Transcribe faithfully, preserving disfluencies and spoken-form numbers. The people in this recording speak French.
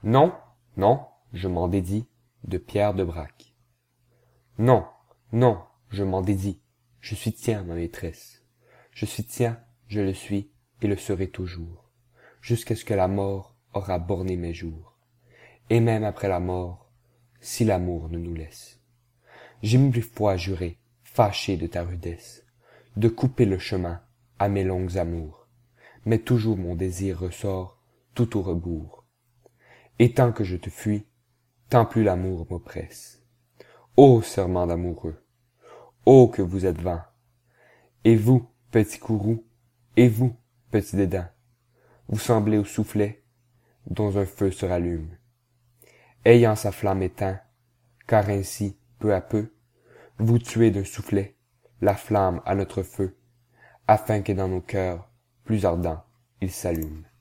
Non, non, je m'en dédie, de Pierre de Braque. Non, non, je m'en dédie, je suis tien, ma maîtresse. Je suis tien, je le suis, et le serai toujours, jusqu'à ce que la mort aura borné mes jours. Et même après la mort, si l'amour ne nous laisse. J'ai mille fois juré, fâché de ta rudesse, de couper le chemin à mes longues amours, mais toujours mon désir ressort tout au rebours. Et tant que je te fuis, tant plus l'amour m'oppresse. Ô serment d'amoureux, ô que vous êtes vains, et vous, petit courroux, et vous, petit dédain, vous semblez au soufflet dont un feu se rallume, ayant sa flamme éteint, car ainsi, peu à peu, vous tuez d'un soufflet la flamme à notre feu, afin que dans nos cœurs plus ardents il s'allume.